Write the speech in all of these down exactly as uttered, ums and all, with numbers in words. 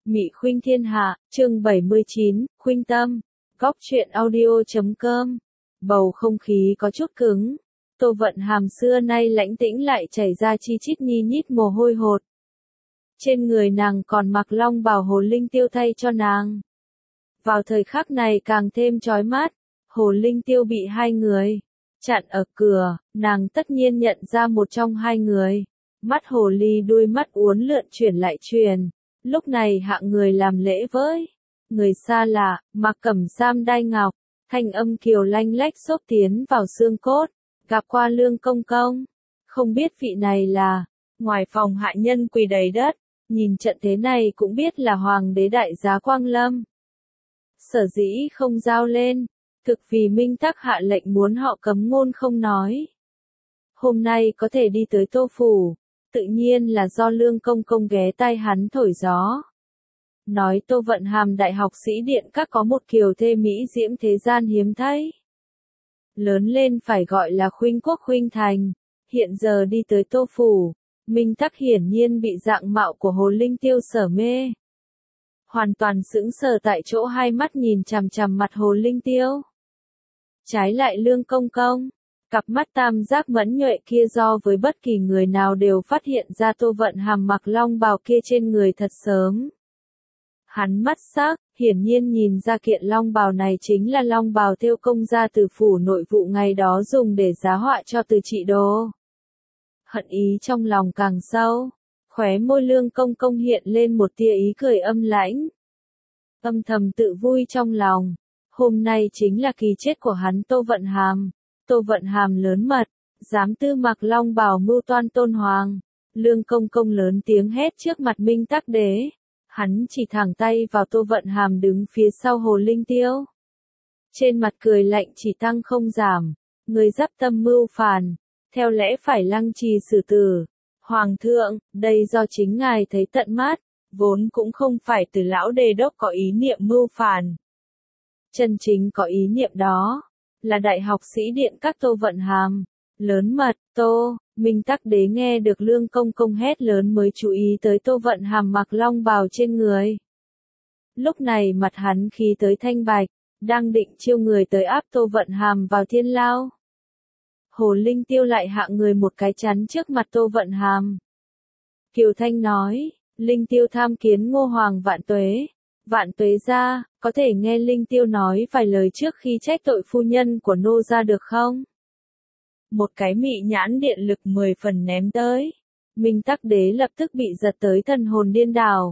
Mị Khuynh Thiên Hạ, chương bảy mươi chín, Khuynh Tâm, góc truyện audio chấm com. Bầu không khí có chút cứng. Tô Vận Hàm xưa nay lãnh tĩnh lại chảy ra chi chít nhi nhít mồ hôi hột. Trên người nàng còn mặc long bào Hồ Linh Tiêu thay cho nàng. Vào thời khắc này càng thêm chói mắt, Hồ Linh Tiêu bị hai người chặn ở cửa, nàng tất nhiên nhận ra một trong hai người. Mắt hồ ly đuôi mắt uốn lượn chuyển lại truyền. Lúc này hạng người làm lễ với người xa lạ, mặc cẩm sam đai ngọc, thanh âm kiều lanh lách xốp tiến vào xương cốt, gặp qua Lương công công. Không biết vị này là, ngoài phòng hạ nhân quỳ đầy đất, nhìn trận thế này cũng biết là hoàng đế đại giá Quang Lâm. Sở dĩ không giao lên, thực vì Minh Tắc hạ lệnh muốn họ cấm ngôn không nói. Hôm nay có thể đi tới Tô Phủ, tự nhiên là do Lương công công ghé tai hắn thổi gió. Nói Tô Vận Hàm đại học sĩ điện các có một kiều thê mỹ diễm thế gian hiếm thấy. Lớn lên phải gọi là Khuynh Quốc Khuynh Thành, hiện giờ đi tới Tô Phủ, Minh Tắc hiển nhiên bị dạng mạo của Hồ Linh Tiêu sở mê. Hoàn toàn sững sờ tại chỗ, hai mắt nhìn chằm chằm mặt Hồ Linh Tiêu. Trái lại Lương công công, cặp mắt tam giác mẫn nhuệ kia do với bất kỳ người nào đều phát hiện ra Tô Vận Hàm mặc long bào kia trên người thật sớm. Hắn mắt sắc, hiển nhiên nhìn ra kiện long bào này chính là long bào thêu công gia từ phủ nội vụ ngày đó dùng để giá họa cho Từ Trị Đô. Hận ý trong lòng càng sâu, khóe môi Lương công công hiện lên một tia ý cười âm lãnh. Âm thầm tự vui trong lòng, hôm nay chính là kỳ chết của hắn Tô Vận Hàm. Tô Vận Hàm lớn mật, dám tư mặc long bào mưu toan tôn hoàng. Lương công công lớn tiếng hét trước mặt Minh Tắc đế. Hắn chỉ thẳng tay vào Tô Vận Hàm đứng phía sau Hồ Linh Tiêu. Trên mặt cười lạnh chỉ tăng không giảm. Người dắp tâm mưu phản, theo lẽ phải lăng trì xử tử. Hoàng thượng, đây do chính ngài thấy tận mắt, vốn cũng không phải từ lão đề đốc có ý niệm mưu phản. Chân chính có ý niệm đó là đại học sĩ điện các Tô Vận Hàm. Lớn mật, Tô, Minh Tắc đế nghe được Lương công công hét lớn mới chú ý tới Tô Vận Hàm mặc long bào trên người. Lúc này mặt hắn khí tới thanh bạch, đang định chiêu người tới áp Tô Vận Hàm vào thiên lao. Hồ Linh Tiêu lại hạ người một cái chắn trước mặt Tô Vận Hàm. Kiều Thanh nói, Linh Tiêu tham kiến Ngô Hoàng vạn tuế. Vạn tuế gia, có thể nghe Linh Tiêu nói vài lời trước khi trách tội phu nhân của nô gia được không? Một cái mị nhãn điện lực mười phần ném tới. Minh Tắc đế lập tức bị giật tới thần hồn điên đảo.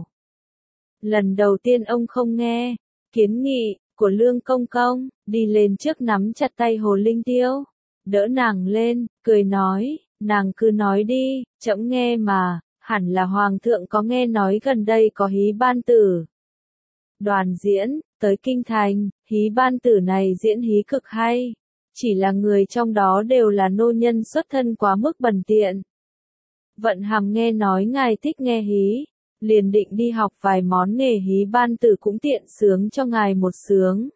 Lần đầu tiên ông không nghe kiến nghị của Lương công công, đi lên trước nắm chặt tay Hồ Linh Tiêu, đỡ nàng lên, cười nói, nàng cứ nói đi, trẫm nghe mà, hẳn là hoàng thượng có nghe nói gần đây có hí ban tử. Đoàn diễn, tới kinh thành, hí ban tử này diễn hí cực hay. Chỉ là người trong đó đều là nô nhân xuất thân quá mức bần tiện. Vận Hàm nghe nói ngài thích nghe hí, liền định đi học vài món nghề hí ban tử cũng tiện sướng cho ngài một sướng.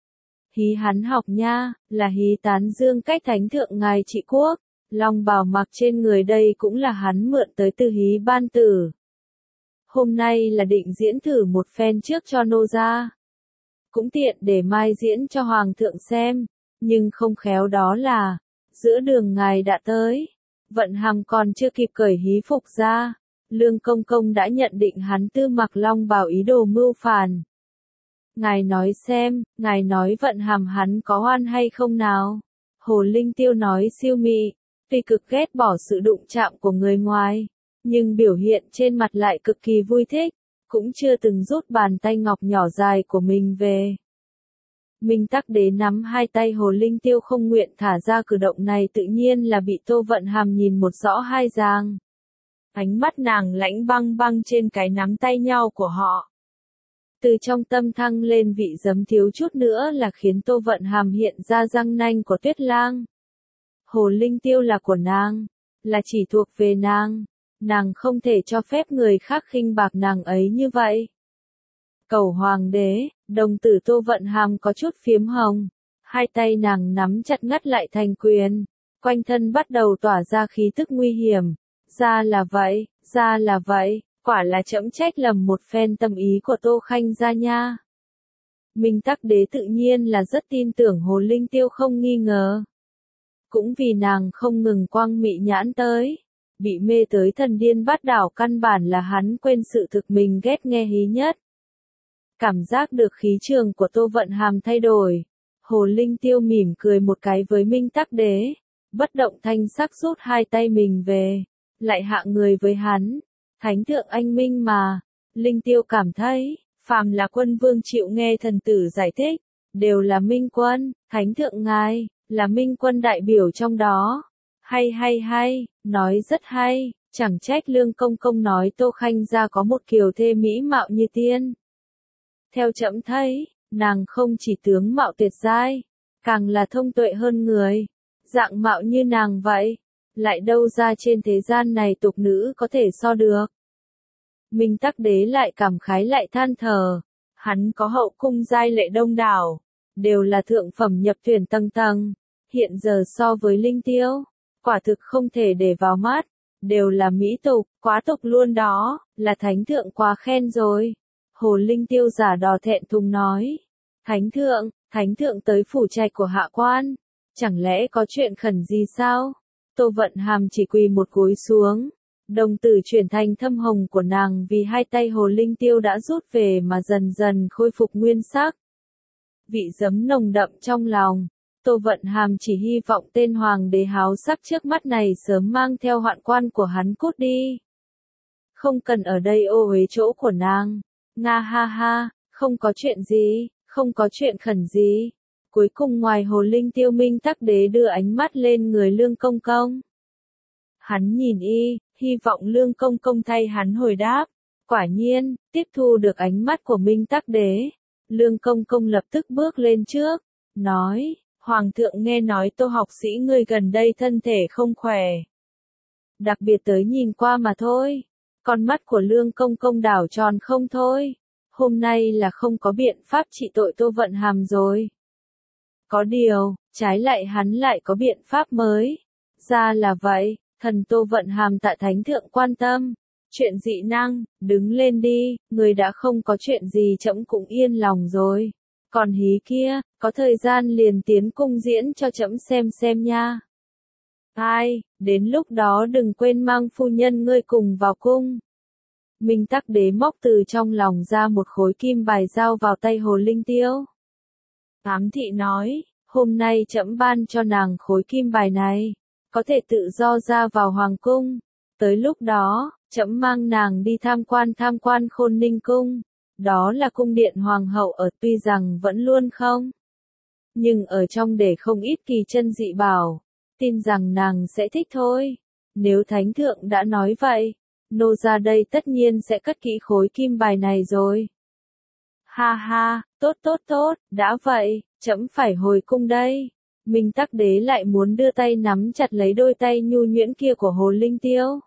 Hí hắn học nha, là hí tán dương cách thánh thượng ngài trị quốc, long bào mặc trên người đây cũng là hắn mượn tới từ hí ban tử. Hôm nay là định diễn thử một phen trước cho nô gia. Cũng tiện để mai diễn cho hoàng thượng xem, nhưng không khéo đó là, giữa đường ngài đã tới. Vận Hàm còn chưa kịp cởi hí phục ra, Lương công công đã nhận định hắn tư mặc long bào ý đồ mưu phản. Ngài nói xem, ngài nói Vận Hàm hắn có oan hay không nào? Hồ Linh Tiêu nói siêu mị, tuy cực ghét bỏ sự đụng chạm của người ngoài, nhưng biểu hiện trên mặt lại cực kỳ vui thích, cũng chưa từng rút bàn tay ngọc nhỏ dài của mình về. Minh Tắc đế nắm hai tay Hồ Linh Tiêu không nguyện thả ra, cử động này tự nhiên là bị Tô Vận Hàm nhìn một rõ hai ràng. Ánh mắt nàng lãnh băng băng trên cái nắm tay nhau của họ. Từ trong tâm thăng lên vị giấm thiếu chút nữa là khiến Tô Vận Hàm hiện ra răng nanh của Tuyết Lang. Hồ Linh Tiêu là của nàng, là chỉ thuộc về nàng, nàng không thể cho phép người khác khinh bạc nàng ấy như vậy. Cầu hoàng đế, đồng tử Tô Vận Hàm có chút phiếm hồng, hai tay nàng nắm chặt ngắt lại thành quyền, quanh thân bắt đầu tỏa ra khí tức nguy hiểm. Ra là vậy, ra là vậy, Quả là trẫm trách lầm một phen tâm ý của Tô Khanh gia nha. Minh Tắc Đế tự nhiên là rất tin tưởng Hồ Linh Tiêu không nghi ngờ. Cũng vì nàng không ngừng quăng mị nhãn tới. Bị mê tới thần điên bát đảo căn bản là hắn quên sự thực mình ghét nghe hí nhất. Cảm giác được khí trường của Tô Vận Hàm thay đổi. Hồ Linh Tiêu mỉm cười một cái với Minh Tắc Đế. Bất động thanh sắc rút hai tay mình về. Lại hạ người với hắn. Thánh thượng anh minh mà. Linh Tiêu cảm thấy, phàm là quân vương chịu nghe thần tử giải thích. Đều là minh quân, thánh thượng ngài, là minh quân đại biểu trong đó. Hay hay hay, nói rất hay, chẳng trách Lương Công Công nói Tô Khanh gia có một kiều thê mỹ mạo như tiên. Theo trẫm thấy, nàng không chỉ tướng mạo tuyệt giai, càng là thông tuệ hơn người, dạng mạo như nàng vậy, lại đâu ra trên thế gian này tục nữ có thể so được. Minh Tắc Đế lại cảm khái lại than thở, hắn có hậu cung giai lệ đông đảo, đều là thượng phẩm nhập tuyển tầng tầng, hiện giờ so với Linh Tiêu, quả thực không thể để vào mắt, đều là mỹ tục, quá tục luôn đó, là thánh thượng quá khen rồi. Hồ Linh Tiêu giả đò thẹn thùng nói, thánh thượng, thánh thượng tới phủ trạch của hạ quan, chẳng lẽ có chuyện khẩn gì sao? Tô Vận Hàm chỉ quỳ một gối xuống, đồng tử chuyển thành thâm hồng của nàng vì hai tay Hồ Linh Tiêu đã rút về mà dần dần khôi phục nguyên sắc. Vị giấm nồng đậm trong lòng, Tô Vận Hàm chỉ hy vọng tên hoàng đế háo sắc trước mắt này sớm mang theo hoạn quan của hắn cút đi. Không cần ở đây ô uế chỗ của nàng. Nga ha ha, không có chuyện gì, không có chuyện khẩn gì. Cuối cùng ngoài Hồ Linh Tiêu, Minh Tắc Đế đưa ánh mắt lên người Lương Công Công. Hắn nhìn y, hy vọng Lương Công Công thay hắn hồi đáp. Quả nhiên, tiếp thu được ánh mắt của Minh Tắc Đế. Lương Công Công lập tức bước lên trước, nói, Hoàng thượng nghe nói Tô học sĩ ngươi gần đây thân thể không khỏe. Đặc biệt tới nhìn qua mà thôi. Con mắt của Lương Công Công đảo tròn không thôi. Hôm nay là không có biện pháp trị tội Tô Vận Hàm rồi. Có điều, trái lại hắn lại có biện pháp mới. Ra là vậy, thần Tô Vận Hàm tạ thánh thượng quan tâm. Chuyện dị năng, đứng lên đi, người đã không có chuyện gì trẫm cũng yên lòng rồi. Còn hí kia, có thời gian liền tiến cung diễn cho trẫm xem xem nha. Ai, đến lúc đó đừng quên mang phu nhân ngươi cùng vào cung. Minh Tắc Đế móc từ trong lòng ra một khối kim bài giao vào tay Hồ Linh Tiêu. Ám thị nói, hôm nay trẫm ban cho nàng khối kim bài này, có thể tự do ra vào hoàng cung. Tới lúc đó, trẫm mang nàng đi tham quan tham quan Khôn Ninh cung. Đó là cung điện hoàng hậu ở, tuy rằng vẫn luôn không. Nhưng ở trong để không ít kỳ chân dị bảo. Tin rằng nàng sẽ thích thôi. Nếu thánh thượng đã nói vậy, nô ra đây tất nhiên sẽ cất kỹ khối kim bài này rồi. Ha ha, tốt tốt tốt, đã vậy, trẫm phải hồi cung đây. Minh Tắc Đế lại muốn đưa tay nắm chặt lấy đôi tay nhu nhuyễn kia của Hồ Linh Tiêu.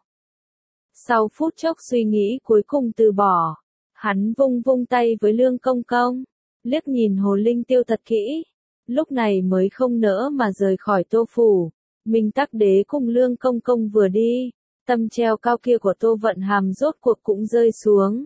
Sau phút chốc suy nghĩ cuối cùng từ bỏ, hắn vung vung tay với Lương Công Công, liếc nhìn Hồ Linh Tiêu thật kỹ, lúc này mới không nỡ mà rời khỏi Tô phủ. Minh Tắc Đế cùng Lương Công Công vừa đi, tâm treo cao kia của Tô Vận Hàm rốt cuộc cũng rơi xuống.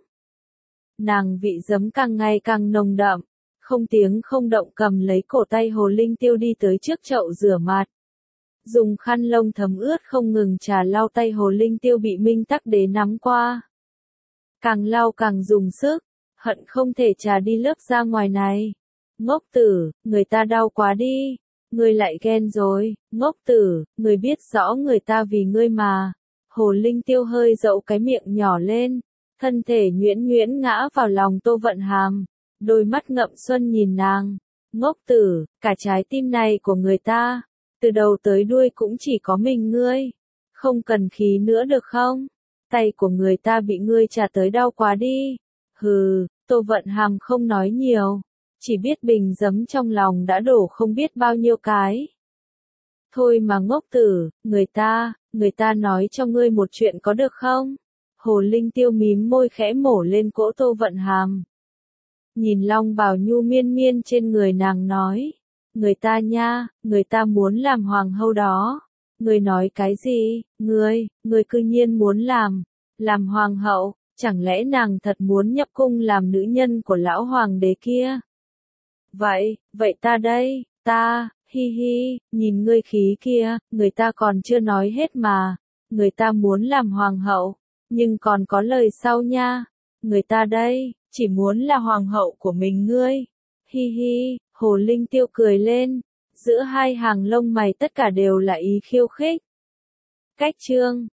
Nàng vị giấm càng ngày càng nồng đậm, không tiếng không động cầm lấy cổ tay Hồ Linh Tiêu đi tới trước chậu rửa mặt. Dùng khăn lông thấm ướt không ngừng trà lau tay Hồ Linh Tiêu bị Minh Tắc Đế nắm qua. Càng lau càng dùng sức, hận không thể trà đi lớp ra ngoài này. Ngốc tử, người ta đau quá đi. Ngươi lại ghen rồi, ngốc tử, người biết rõ người ta vì ngươi mà. Hồ Linh Tiêu hơi dậu cái miệng nhỏ lên, thân thể nhuyễn nhuyễn ngã vào lòng Tô Vận Hàm, đôi mắt ngậm xuân nhìn nàng. Ngốc tử, cả trái tim này của người ta, từ đầu tới đuôi cũng chỉ có mình ngươi. Không cần khí nữa được không? Tay của người ta bị ngươi chà tới đau quá đi. Hừ, Tô Vận Hàm không nói nhiều. Chỉ biết bình giấm trong lòng đã đổ không biết bao nhiêu cái. Thôi mà ngốc tử, người ta, người ta nói cho ngươi một chuyện có được không? Hồ Linh Tiêu mím môi khẽ mổ lên cỗ Tô Vận Hàm. Nhìn long bào nhu miên miên trên người nàng nói. Người ta nha, người ta muốn làm hoàng hậu đó. Ngươi nói cái gì, ngươi, ngươi cư nhiên muốn làm, làm hoàng hậu, Chẳng lẽ nàng thật muốn nhập cung làm nữ nhân của lão hoàng đế kia? Vậy, vậy ta đây, ta, hi hi, nhìn ngươi khí kia, người ta còn chưa nói hết mà. Người ta muốn làm hoàng hậu, nhưng còn có lời sau nha. Người ta đây, chỉ muốn là hoàng hậu của mình ngươi. Hi hi, Hồ Linh Tiêu cười lên. Giữa hai hàng lông mày tất cả đều là ý khiêu khích. Cách chương